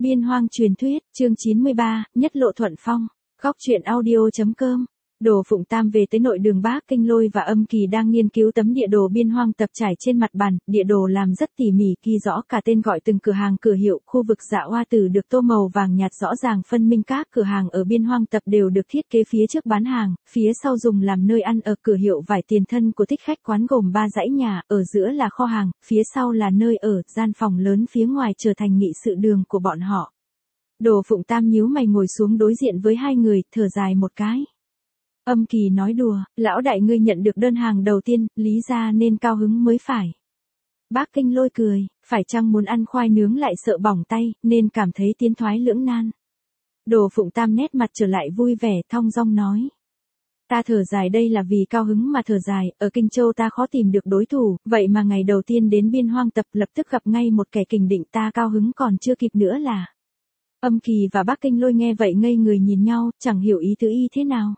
Biên Hoang truyền thuyết, chương 93, nhất lộ thuận phong. Góc truyện audio.com. Đồ Phụng Tam về tới nội đường Bác Kinh Lôi và Âm Kỳ đang nghiên cứu tấm địa đồ biên hoang tập trải trên mặt bàn, địa đồ làm rất tỉ mỉ ghi rõ cả tên gọi từng cửa hàng cửa hiệu, khu vực Dạ Hoa Tử được tô màu vàng nhạt rõ ràng phân minh các cửa hàng ở biên hoang tập đều được thiết kế phía trước bán hàng, phía sau dùng làm nơi ăn ở cửa hiệu vải tiền thân của thích khách quán gồm 3 dãy nhà, ở giữa là kho hàng, phía sau là nơi ở, gian phòng lớn phía ngoài trở thành nghị sự đường của bọn họ. Đồ Phụng Tam nhíu mày ngồi xuống đối diện với hai người, thở dài một cái. Âm Kỳ nói đùa, lão đại ngươi nhận được đơn hàng đầu tiên, lý ra nên cao hứng mới phải. Bác Kinh Lôi cười, phải chăng muốn ăn khoai nướng lại sợ bỏng tay, nên cảm thấy tiến thoái lưỡng nan. Đồ Phụng Tam nét mặt trở lại vui vẻ, thong dong nói. Ta thở dài đây là vì cao hứng mà thở dài, ở Kinh Châu ta khó tìm được đối thủ, vậy mà ngày đầu tiên đến biên hoang tập lập tức gặp ngay một kẻ kình địch, ta cao hứng còn chưa kịp nữa là. Âm Kỳ và Bác Kinh Lôi nghe vậy ngây người nhìn nhau, chẳng hiểu ý tứ y thế nào.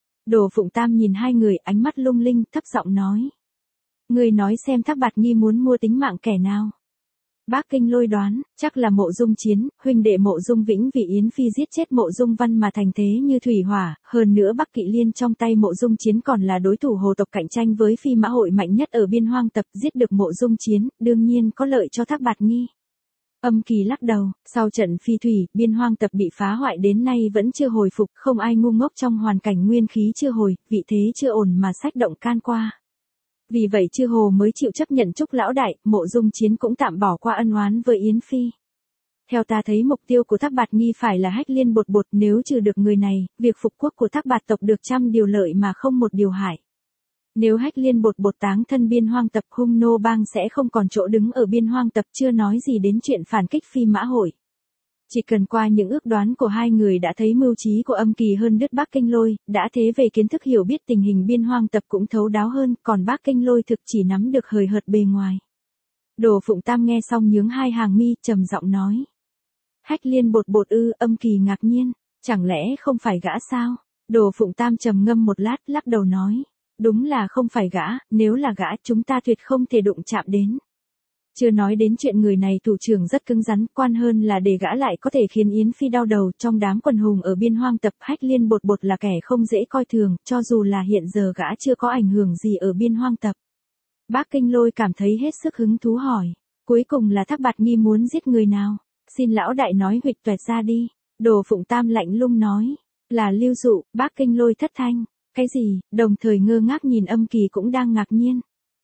Đồ Phụng Tam nhìn hai người, ánh mắt lung linh, thấp giọng nói. Người nói xem Thác Bạt Nhi muốn mua tính mạng kẻ nào. Bác Kinh Lôi đoán, chắc là Mộ Dung Chiến, huynh đệ Mộ Dung Vĩnh vì Yến Phi giết chết Mộ Dung Văn mà thành thế như thủy hỏa, hơn nữa Bắc Kỵ Liên trong tay Mộ Dung Chiến còn là đối thủ hồ tộc cạnh tranh với Phi Mã Hội mạnh nhất ở biên hoang tập, giết được Mộ Dung Chiến, đương nhiên có lợi cho Thác Bạt Nhi. Âm Kỳ lắc đầu, sau trận phi thủy, biên hoang tập bị phá hoại đến nay vẫn chưa hồi phục, không ai ngu ngốc trong hoàn cảnh nguyên khí chưa hồi, vị thế chưa ổn mà sách động can qua. Vì vậy Chư Hồ mới chịu chấp nhận Trúc lão đại, Mộ Dung Chiến cũng tạm bỏ qua ân oán với Yến Phi. Theo ta thấy mục tiêu của Thác Bạt Nhi phải là Hách Liên Bột Bột, nếu trừ được người này, việc phục quốc của Thác Bạt tộc được trăm điều lợi mà không một điều hại. Nếu Hách Liên Bột Bột táng thân biên hoang tập, Hung Nô Bang sẽ không còn chỗ đứng ở biên hoang tập, chưa nói gì đến chuyện phản kích Phi Mã Hội. Chỉ cần qua những ước đoán của hai người đã thấy mưu trí của Âm Kỳ hơn đứt Bác Kinh Lôi, đã thế về kiến thức hiểu biết tình hình biên hoang tập cũng thấu đáo hơn, còn Bác Kinh Lôi thực chỉ nắm được hời hợt bề ngoài. Đồ Phụng Tam nghe xong nhướng hai hàng mi, trầm giọng nói. Hách Liên Bột Bột ư? Âm Kỳ ngạc nhiên, chẳng lẽ không phải gã sao? Đồ Phụng Tam trầm ngâm một lát, lắc đầu nói. Đúng là không phải gã, nếu là gã chúng ta tuyệt không thể đụng chạm đến. Chưa nói đến chuyện người này thủ trưởng rất cứng rắn, quan hơn là để gã lại có thể khiến Yến Phi đau đầu. Trong đám quần hùng ở biên hoang tập, Hách Liên Bột Bột là kẻ không dễ coi thường, cho dù là hiện giờ gã chưa có ảnh hưởng gì ở biên hoang tập. Bác Kinh Lôi cảm thấy hết sức hứng thú hỏi, cuối cùng là Thác Bạt Nhi muốn giết người nào? Xin lão đại nói huỵch toẹt ra đi. Đồ Phụng Tam lạnh lùng nói, là Lưu Dụ. Bác Kinh Lôi thất thanh. Cái gì? Đồng thời ngơ ngác nhìn Âm Kỳ cũng đang ngạc nhiên.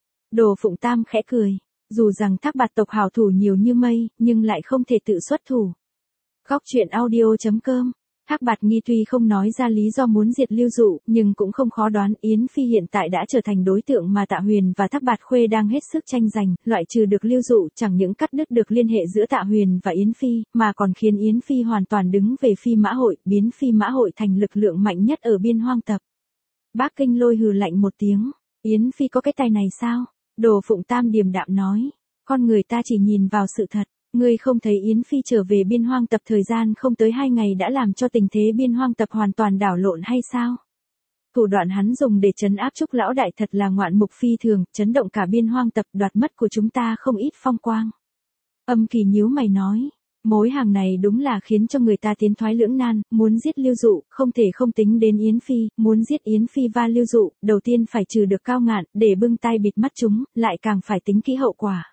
Đồ Phụng Tam khẽ cười, dù rằng Thác Bạt tộc hảo thủ nhiều như mây, nhưng lại không thể tự xuất thủ. Góc truyện audio.com. Thác Bạt Nhi tuy không nói ra lý do muốn diệt Lưu Dụ, nhưng cũng không khó đoán Yến Phi hiện tại đã trở thành đối tượng mà Tạ Huyền và Thác Bạt Khuê đang hết sức tranh giành, loại trừ được Lưu Dụ chẳng những cắt đứt được liên hệ giữa Tạ Huyền và Yến Phi, mà còn khiến Yến Phi hoàn toàn đứng về Phi Mã Hội, biến Phi Mã Hội thành lực lượng mạnh nhất ở biên hoang tập. Bác Kinh Lôi hừ lạnh một tiếng, Yến Phi có cái tay này sao? Đồ Phụng Tam điềm đạm nói, con người ta chỉ nhìn vào sự thật, ngươi không thấy Yến Phi trở về biên hoang tập thời gian không tới 2 ngày đã làm cho tình thế biên hoang tập hoàn toàn đảo lộn hay sao? Thủ đoạn hắn dùng để trấn áp Trúc lão đại thật là ngoạn mục phi thường, chấn động cả biên hoang tập, đoạt mất của chúng ta không ít phong quang. Âm Kỳ nhíu mày nói. Mối hàng này đúng là khiến cho người ta tiến thoái lưỡng nan, muốn giết Lưu Dụ, không thể không tính đến Yến Phi, muốn giết Yến Phi và Lưu Dụ, đầu tiên phải trừ được Cao Ngạn, để bưng tay bịt mắt chúng, lại càng phải tính kỹ hậu quả.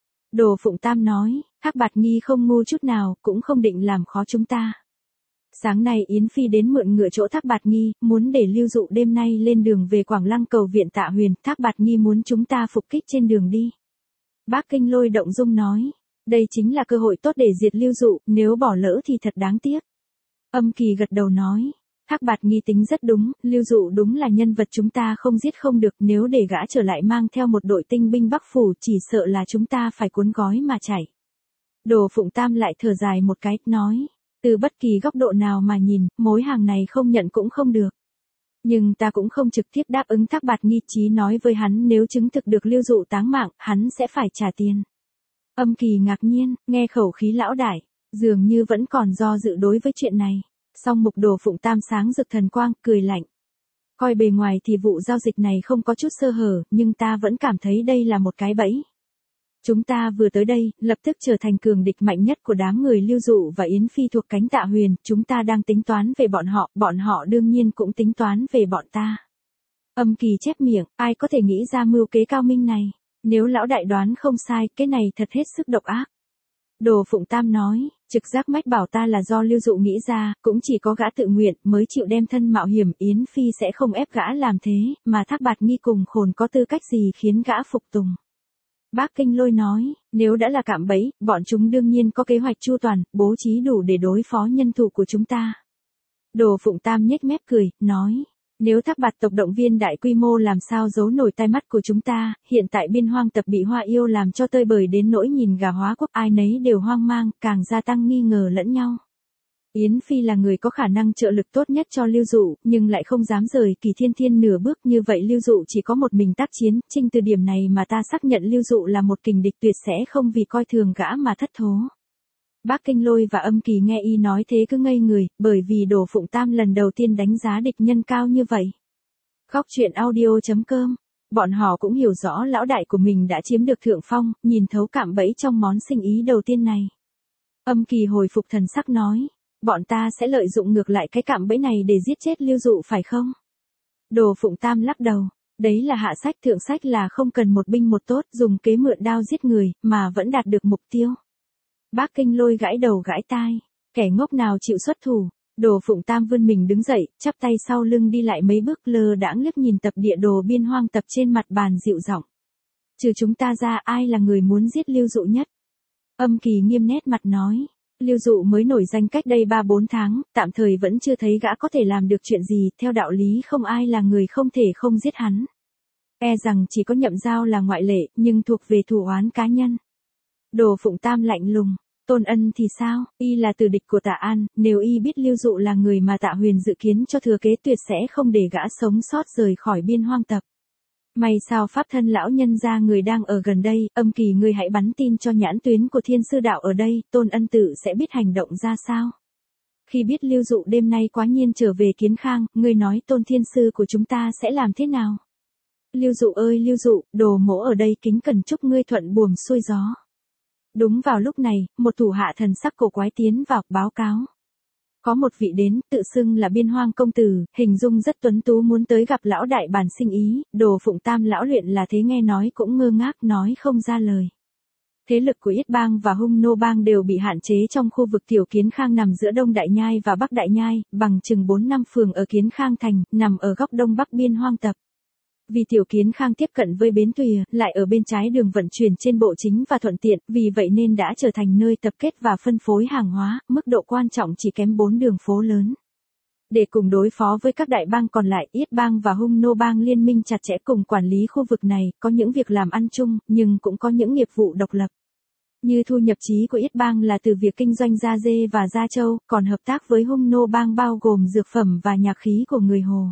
Đồ Phụng Tam nói, Thác Bạt Nhi không ngu chút nào, cũng không định làm khó chúng ta. Sáng nay Yến Phi đến mượn ngựa chỗ Thác Bạt Nhi, muốn để Lưu Dụ đêm nay lên đường về Quảng Lăng cầu viện Tạ Huyền, Thác Bạt Nhi muốn chúng ta phục kích trên đường đi. Bác Kinh Lôi động dung nói. Đây chính là cơ hội tốt để diệt Lưu Dụ, nếu bỏ lỡ thì thật đáng tiếc. Âm Kỳ gật đầu nói, Thác Bạt Nhi tính rất đúng, Lưu Dụ đúng là nhân vật chúng ta không giết không được, nếu để gã trở lại mang theo một đội tinh binh Bắc Phủ chỉ sợ là chúng ta phải cuốn gói mà chạy. Đồ Phụng Tam lại thở dài một cái, nói, từ bất kỳ góc độ nào mà nhìn, mối hàng này không nhận cũng không được. Nhưng ta cũng không trực tiếp đáp ứng Thác Bạt Nhi, chí nói với hắn nếu chứng thực được Lưu Dụ táng mạng, hắn sẽ phải trả tiền. Âm Kỳ ngạc nhiên, nghe khẩu khí lão đại, dường như vẫn còn do dự đối với chuyện này. Song mục Đồ Phụng Tam sáng rực thần quang, cười lạnh. Coi bề ngoài thì vụ giao dịch này không có chút sơ hở, nhưng ta vẫn cảm thấy đây là một cái bẫy. Chúng ta vừa tới đây, lập tức trở thành cường địch mạnh nhất của đám người Lưu Dụ và Yến Phi thuộc cánh Tạ Huyền, chúng ta đang tính toán về bọn họ đương nhiên cũng tính toán về bọn ta. Âm Kỳ chép miệng, ai có thể nghĩ ra mưu kế cao minh này, nếu lão đại đoán không sai, cái này thật hết sức độc ác. Đồ Phụng Tam nói, trực giác mách bảo ta là do Lưu Dụ nghĩ ra, cũng chỉ có gã tự nguyện mới chịu đem thân mạo hiểm, Yến Phi sẽ không ép gã làm thế, mà Thác Bạt Nghi cùng Khồn có tư cách gì khiến gã phục tùng. Bác Kinh Lôi nói, nếu đã là cạm bẫy, bọn chúng đương nhiên có kế hoạch chu toàn, bố trí đủ để đối phó nhân thủ của chúng ta. Đồ Phụng Tam nhếch mép cười, nói, nếu Thác Bạt tộc động viên đại quy mô làm sao giấu nổi tai mắt của chúng ta, hiện tại biên hoang tập bị Hoa Yêu làm cho tơi bời đến nỗi nhìn gà hóa quốc ai nấy đều hoang mang, càng gia tăng nghi ngờ lẫn nhau. Yến Phi là người có khả năng trợ lực tốt nhất cho Lưu Dụ, nhưng lại không dám rời Kỳ Thiên Thiên nửa bước, như vậy Lưu Dụ chỉ có một mình tác chiến, chính từ điểm này mà ta xác nhận Lưu Dụ là một kình địch tuyệt sẽ không vì coi thường gã mà thất thố. Bác Kinh Lôi và Âm Kỳ nghe y nói thế cứ ngây người, bởi vì Đồ Phụng Tam lần đầu tiên đánh giá địch nhân cao như vậy. Khóc chuyện audio.com. Bọn họ cũng hiểu rõ lão đại của mình đã chiếm được thượng phong, nhìn thấu cạm bẫy trong món sinh ý đầu tiên này. Âm Kỳ hồi phục thần sắc nói, bọn ta sẽ lợi dụng ngược lại cái cạm bẫy này để giết chết Lưu Dụ phải không? Đồ Phụng Tam lắc đầu, đấy là hạ sách, thượng sách là không cần một binh một tốt, dùng kế mượn đao giết người, mà vẫn đạt được mục tiêu. Bác Kinh Lôi gãi đầu gãi tai, kẻ ngốc nào chịu xuất thủ. Đồ Phụng Tam vươn mình đứng dậy, chắp tay sau lưng đi lại mấy bước, lơ đãng liếc nhìn tập địa đồ biên hoang tập trên mặt bàn dịu giọng. Trừ chúng ta ra, ai là người muốn giết Lưu Dụ nhất? Âm Kỳ nghiêm nét mặt nói, Lưu Dụ mới nổi danh cách đây 3-4 tháng, tạm thời vẫn chưa thấy gã có thể làm được chuyện gì, theo đạo lý không ai là người không thể không giết hắn. E rằng chỉ có Nhậm Giao là ngoại lệ, nhưng thuộc về thù oán cá nhân. Đồ Phụng Tam lạnh lùng, Tôn Ân thì sao, y là tử địch của Tạ An, nếu y biết Lưu Dụ là người mà Tạ Huyền dự kiến cho thừa kế tuyệt sẽ không để gã sống sót rời khỏi biên hoang tập. May sao pháp thân lão nhân ra người đang ở gần đây, Âm Kỳ ngươi hãy bắn tin cho nhãn tuyến của Thiên Sư Đạo ở đây, Tôn Ân tự sẽ biết hành động ra sao. Khi biết Lưu Dụ đêm nay quá nhiên trở về Kiến Khang, ngươi nói Tôn Thiên Sư của chúng ta sẽ làm thế nào? Lưu Dụ ơi Lưu Dụ, Đồ mỗ ở đây kính cẩn chúc ngươi thuận buồm xuôi gió. Đúng vào lúc này, một thủ hạ thần sắc cổ quái tiến vào, báo cáo. Có một vị đến, tự xưng là Biên Hoang công tử, hình dung rất tuấn tú muốn tới gặp lão đại bản sinh ý, Đồ Phụng Tam lão luyện là thế nghe nói cũng ngơ ngác nói không ra lời. Thế lực của Yết Bang và Hung Nô Bang đều bị hạn chế trong khu vực Tiểu Kiến Khang nằm giữa Đông Đại Nhai và Bắc Đại Nhai, bằng chừng 4-5 phường ở Kiến Khang thành, nằm ở góc đông bắc biên hoang tập. Vì Tiểu Kiến Khang tiếp cận với bến Tùy, lại ở bên trái đường vận chuyển trên bộ chính và thuận tiện, vì vậy nên đã trở thành nơi tập kết và phân phối hàng hóa, mức độ quan trọng chỉ kém 4 đường phố lớn. Để cùng đối phó với các đại bang còn lại, Yết Bang và Hung Nô Bang liên minh chặt chẽ cùng quản lý khu vực này, có những việc làm ăn chung, nhưng cũng có những nghiệp vụ độc lập. Như thu nhập chí của Yết Bang là từ việc kinh doanh da dê và da trâu, còn hợp tác với Hung Nô Bang bao gồm dược phẩm và nhạc khí của người Hồ.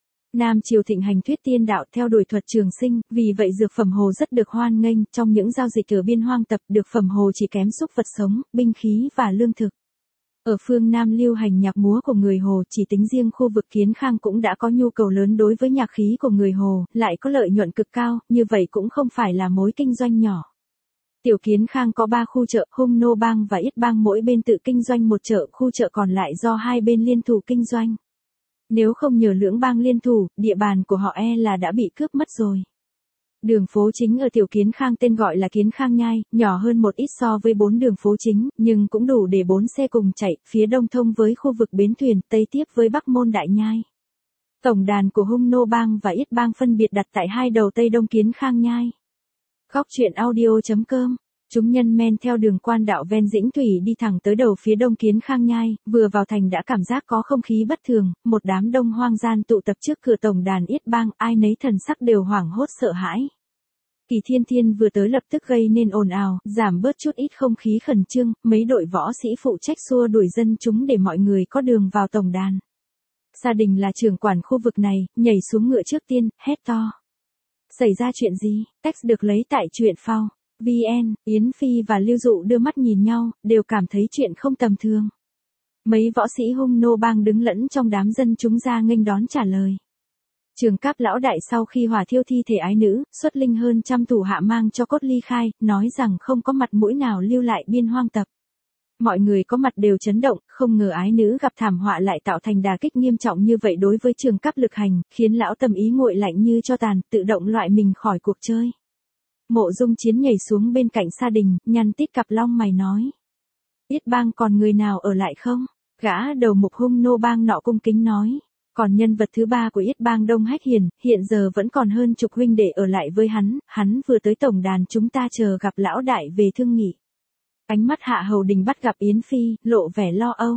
Nam triều thịnh hành thuyết tiên đạo theo đuổi thuật trường sinh, vì vậy dược phẩm Hồ rất được hoan nghênh, trong những giao dịch ở biên hoang tập, dược phẩm Hồ chỉ kém súc vật sống, binh khí và lương thực. Ở phương Nam lưu hành nhạc múa của người Hồ, chỉ tính riêng khu vực Kiến Khang cũng đã có nhu cầu lớn đối với nhạc khí của người Hồ, lại có lợi nhuận cực cao, như vậy cũng không phải là mối kinh doanh nhỏ. Tiểu Kiến Khang có 3 khu chợ, Hung Nô Bang và Yết Bang mỗi bên tự kinh doanh một chợ, khu chợ còn lại do hai bên liên thủ kinh doanh. Nếu không nhờ lưỡng bang liên thủ, địa bàn của họ e là đã bị cướp mất rồi. Đường phố chính ở Tiểu Kiến Khang tên gọi là Kiến Khang Nhai, nhỏ hơn một ít so với 4 đường phố chính, nhưng cũng đủ để 4 xe cùng chạy, phía đông thông với khu vực bến thuyền, tây tiếp với Bắc Môn Đại Nhai. Tổng đàn của Hung Nô Bang và Yết Bang phân biệt đặt tại hai đầu tây đông Kiến Khang Nhai. Khóc chuyện audio.com. Chúng nhân men theo đường quan đạo ven Dĩnh Thủy đi thẳng tới đầu phía đông Kiến Khang Nhai, vừa vào thành đã cảm giác có không khí bất thường, một đám đông hoang gian tụ tập trước cửa tổng đàn Yết Bang, ai nấy thần sắc đều hoảng hốt sợ hãi. Kỳ Thiên Thiên vừa tới lập tức gây nên ồn ào, giảm bớt chút ít không khí khẩn trương, mấy đội võ sĩ phụ trách xua đuổi dân chúng để mọi người có đường vào tổng đàn. Gia đình là trưởng quản khu vực này, nhảy xuống ngựa trước tiên, hét to. Xảy ra chuyện gì? Text được lấy tại truyện phao. VN, Yến Phi và Lưu Dụ đưa mắt nhìn nhau, đều cảm thấy chuyện không tầm thường. Mấy võ sĩ Hung Nô Bang đứng lẫn trong đám dân chúng ra nghênh đón trả lời. Trường Cáp lão đại sau khi hỏa thiêu thi thể ái nữ, xuất linh hơn trăm thủ hạ mang cho cốt ly khai, nói rằng không có mặt mũi nào lưu lại Biên Hoang tập. Mọi người có mặt đều chấn động, không ngờ ái nữ gặp thảm họa lại tạo thành đả kích nghiêm trọng như vậy đối với Trường Cáp Lực Hành, khiến lão tâm ý nguội lạnh như tro tàn, tự động loại mình khỏi cuộc chơi. Mộ Dung Chiến nhảy xuống bên cạnh Sa Đình, nhăn tít cặp lông mày nói: Yết bang còn người nào ở lại không? Gã đầu mục Hung Nô bang nọ cung kính nói: Còn nhân vật thứ ba của Yết bang Đông Hách Hiền, hiện giờ vẫn còn hơn chục huynh đệ ở lại với hắn vừa tới tổng đàn, chúng ta chờ gặp lão đại về thương nghị. Ánh mắt Hạ Hầu Đình bắt gặp Yến Phi, lộ vẻ lo âu.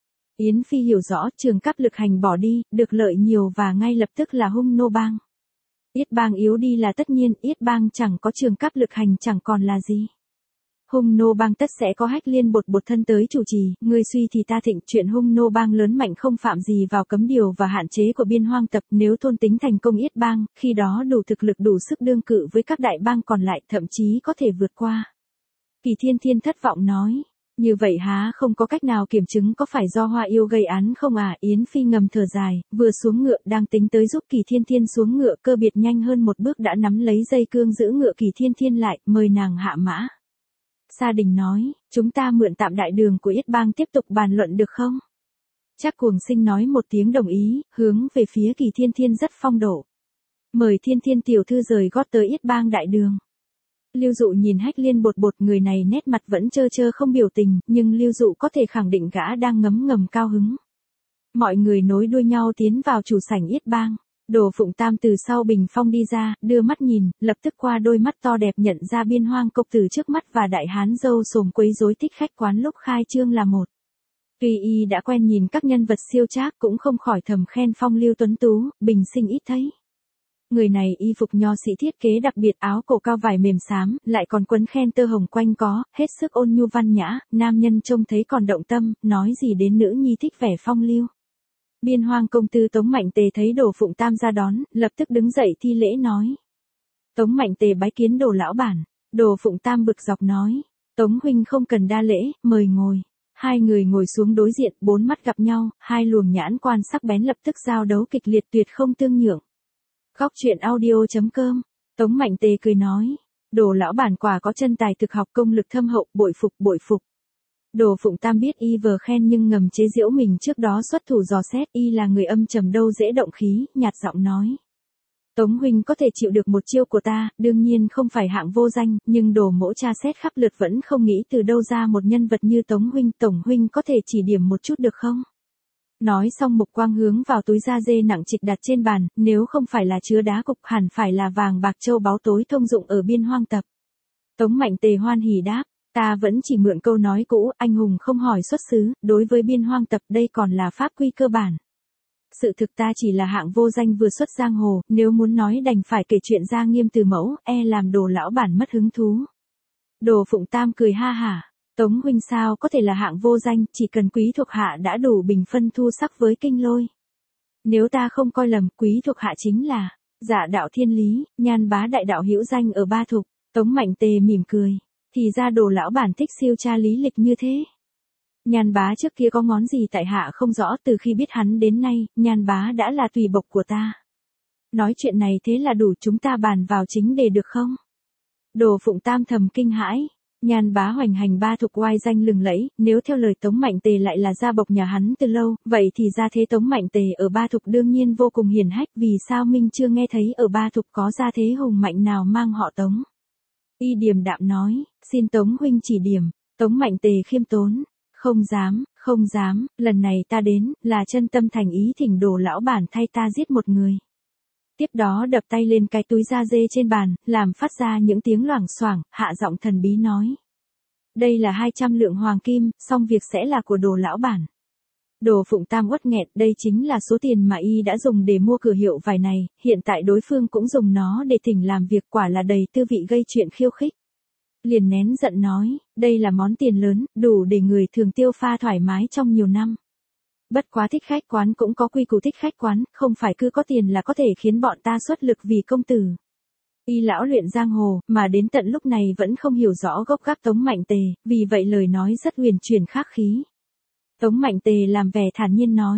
Yến Phi hiểu rõ Trường Cáp Lực Hành bỏ đi, được lợi nhiều và ngay lập tức là Hung Nô bang. Yết bang yếu đi là tất nhiên, Yết bang chẳng có Trường Cáp Lực Hành chẳng còn là gì. Hung Nô bang tất sẽ có Hách Liên bột thân tới chủ trì, ngươi suy thì ta thịnh, chuyện Hung Nô bang lớn mạnh không phạm gì vào cấm điều và hạn chế của Biên Hoang tập, nếu thôn tính thành công Yết bang, khi đó đủ thực lực đủ sức đương cự với các đại bang còn lại, thậm chí có thể vượt qua. Kỳ Thiên Thiên thất vọng nói: Như vậy há không có cách nào kiểm chứng có phải do Hoa Yêu gây án không à? Yến Phi ngầm thở dài, vừa xuống ngựa đang tính tới giúp Kỳ Thiên Thiên xuống ngựa, Cơ Biệt nhanh hơn một bước đã nắm lấy dây cương giữ ngựa Kỳ Thiên Thiên lại, mời nàng hạ mã. Sa Đình nói: Chúng ta mượn tạm đại đường của Yết bang tiếp tục bàn luận được không? Trác Cuồng Sinh nói một tiếng đồng ý, hướng về phía Kỳ Thiên Thiên rất phong độ: Mời Thiên Thiên tiểu thư rời gót tới Yết bang đại đường. Lưu Dụ nhìn Hách Liên bột, người này nét mặt vẫn trơ trơ không biểu tình, nhưng Lưu Dụ có thể khẳng định gã đang ngấm ngầm cao hứng. Mọi người nối đuôi nhau tiến vào chủ sảnh Yết bang. Đồ Phụng Tam từ sau bình phong đi ra, đưa mắt nhìn, lập tức qua đôi mắt to đẹp nhận ra Biên Hoang công tử trước mắt và đại hán râu sồm quấy rối thích khách quán lúc khai trương là một. Tuy y đã quen nhìn các nhân vật siêu trác cũng không khỏi thầm khen phong lưu tuấn tú, bình sinh ít thấy. Người này y phục nho sĩ thiết kế đặc biệt, áo cổ cao vải mềm xám, lại còn quấn khen tơ hồng quanh có, hết sức ôn nhu văn nhã, nam nhân trông thấy còn động tâm, nói gì đến nữ nhi thích vẻ phong lưu. Biên Hoang công tử Tống Mạnh Tề thấy Đồ Phụng Tam ra đón, lập tức đứng dậy thi lễ nói: Tống Mạnh Tề bái kiến Đồ lão bản. Đồ Phụng Tam bực dọc nói: Tống huynh không cần đa lễ, mời ngồi. Hai người ngồi xuống đối diện, bốn mắt gặp nhau, hai luồng nhãn quan sắc bén lập tức giao đấu kịch liệt, tuyệt không tương nhượng. Góc truyện audio.com. Tống Mạnh Tề cười nói: Đồ lão bản quả có chân tài thực học, công lực thâm hậu, bội phục. Đồ Phụng Tam biết y vờ khen nhưng ngầm chế giễu mình trước đó xuất thủ dò xét, y là người âm trầm đâu dễ động khí, nhạt giọng nói: Tống huynh có thể chịu được một chiêu của ta, đương nhiên không phải hạng vô danh, nhưng Đồ mỗ tra xét khắp lượt vẫn không nghĩ từ đâu ra một nhân vật như Tống huynh, Tổng huynh có thể chỉ điểm một chút được không? Nói xong mục quang hướng vào túi da dê nặng trịch đặt trên bàn, nếu không phải là chứa đá cục hẳn phải là vàng bạc châu báu tối thông dụng ở Biên Hoang tập. Tống Mạnh Tề hoan hỉ đáp: Ta vẫn chỉ mượn câu nói cũ, anh hùng không hỏi xuất xứ, đối với Biên Hoang tập đây còn là pháp quy cơ bản. Sự thực ta chỉ là hạng vô danh vừa xuất giang hồ, nếu muốn nói đành phải kể chuyện Gia Nghiêm từ mẫu, làm Đồ lão bản mất hứng thú. Đồ Phụng Tam cười ha hả: Tống huynh sao có thể là hạng vô danh, chỉ cần quý thuộc hạ đã đủ bình phân thu sắc với kinh lôi. Nếu ta không coi lầm, quý thuộc hạ chính là Dạ đạo Thiên Lý, Nhan bá đại đạo hữu danh ở Ba Thục. Tống Mạnh Tề mỉm cười: Thì ra Đồ lão bản thích siêu tra lý lịch như thế. Nhan bá trước kia có ngón gì tại hạ không rõ, từ khi biết hắn đến nay, Nhan bá đã là tùy bộc của ta. Nói chuyện này thế là đủ, chúng ta bàn vào chính đề được không? Đồ Phụng Tam thầm kinh hãi. Nhan bá hoành hành Ba Thục oai danh lừng lẫy, nếu theo lời Tống Mạnh Tề lại là gia bộc nhà hắn từ lâu, vậy thì gia thế Tống Mạnh Tề ở Ba Thục đương nhiên vô cùng hiển hách, vì sao Minh chưa nghe thấy ở Ba Thục có gia thế hùng mạnh nào mang họ Tống? Y điềm đạm nói: Xin Tống huynh chỉ điểm. Tống Mạnh Tề khiêm tốn: Không dám, lần này ta đến, là chân tâm thành ý thỉnh Đồ lão bản thay ta giết một người. Tiếp đó đập tay lên cái túi da dê trên bàn, làm phát ra những tiếng loảng xoảng, hạ giọng thần bí nói: Đây là 200 lượng hoàng kim, xong việc sẽ là của Đồ lão bản. Đồ Phụng Tam uất nghẹn, đây chính là số tiền mà y đã dùng để mua cửa hiệu vải này, hiện tại đối phương cũng dùng nó để thỉnh làm việc, quả là đầy tư vị gây chuyện khiêu khích. Liền nén giận nói: Đây là món tiền lớn, đủ để người thường tiêu pha thoải mái trong nhiều năm. Bất quá thích khách quán cũng có quy củ thích khách quán, không phải cứ có tiền là có thể khiến bọn ta xuất lực vì công tử. Y lão luyện giang hồ, mà đến tận lúc này vẫn không hiểu rõ gốc gác Tống Mạnh Tề, vì vậy lời nói rất huyền chuyển khác khí. Tống Mạnh Tề làm vẻ thản nhiên nói: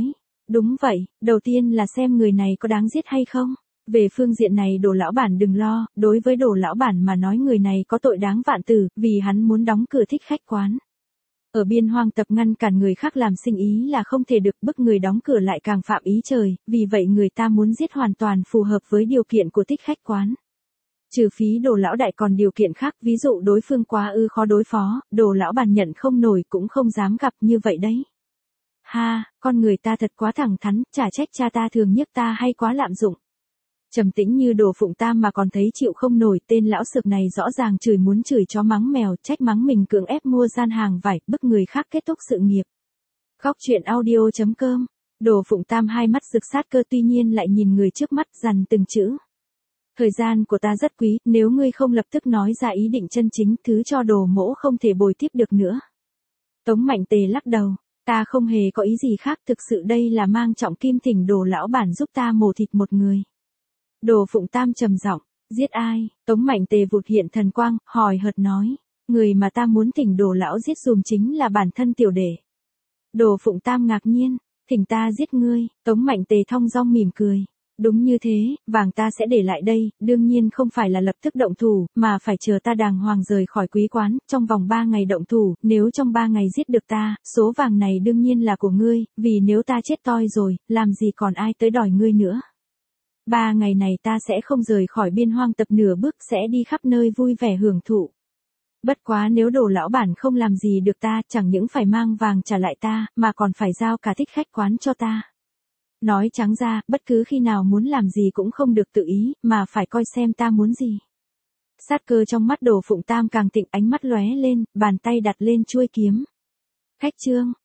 Đúng vậy, đầu tiên là xem người này có đáng giết hay không. Về phương diện này Đồ lão bản đừng lo, đối với Đồ lão bản mà nói người này có tội đáng vạn tử, vì hắn muốn đóng cửa thích khách quán. Ở biên hoang tập ngăn cản người khác làm sinh ý là không thể được, bức người đóng cửa lại càng phạm ý trời, vì vậy người ta muốn giết hoàn toàn phù hợp với điều kiện của thích khách quán. Trừ phí Đồ lão đại còn điều kiện khác, ví dụ đối phương quá khó đối phó, Đồ lão bản nhận không nổi cũng không dám gặp như vậy đấy. Ha, con người ta thật quá thẳng thắn, chả trách cha ta thường nhức ta hay quá lạm dụng. Trầm tĩnh như Đồ Phụng Tam mà còn thấy chịu không nổi, tên lão sược này rõ ràng chửi muốn chửi chó mắng mèo, trách mắng mình cưỡng ép mua gian hàng vải, bức người khác kết thúc sự nghiệp. Góc truyện audio.com. Đồ Phụng Tam hai mắt rực sát cơ, tuy nhiên lại nhìn người trước mắt dằn từng chữ. Thời gian của ta rất quý, nếu ngươi không lập tức nói ra ý định chân chính, thứ cho Đồ mỗ không thể bồi tiếp được nữa. Tống Mạnh Tề lắc đầu, ta không hề có ý gì khác, thực sự đây là mang trọng kim thỉnh Đồ lão bản giúp ta mổ thịt một người. Đồ Phụng Tam trầm giọng, giết ai? Tống Mạnh Tề vụt hiện thần quang, hòi hợt nói, người mà ta muốn thỉnh Đồ lão giết dùm chính là bản thân tiểu đệ. Đồ Phụng Tam ngạc nhiên, thỉnh ta giết ngươi. Tống Mạnh Tề thong dong mỉm cười. Đúng như thế, vàng ta sẽ để lại đây, đương nhiên không phải là lập tức động thủ, mà phải chờ ta đàng hoàng rời khỏi quý quán, trong vòng 3 ngày động thủ, nếu trong 3 ngày giết được ta, số vàng này đương nhiên là của ngươi, vì nếu ta chết toi rồi, làm gì còn ai tới đòi ngươi nữa. 3 ngày này ta sẽ không rời khỏi biên hoang tập nửa bước, sẽ đi khắp nơi vui vẻ hưởng thụ. Bất quá nếu Đồ lão bản không làm gì được ta, chẳng những phải mang vàng trả lại ta, mà còn phải giao cả thích khách quán cho ta. Nói trắng ra, bất cứ khi nào muốn làm gì cũng không được tự ý, mà phải coi xem ta muốn gì. Sát cơ trong mắt Đồ Phụng Tam càng thịnh, ánh mắt lóe lên, bàn tay đặt lên chuôi kiếm. Khách trương,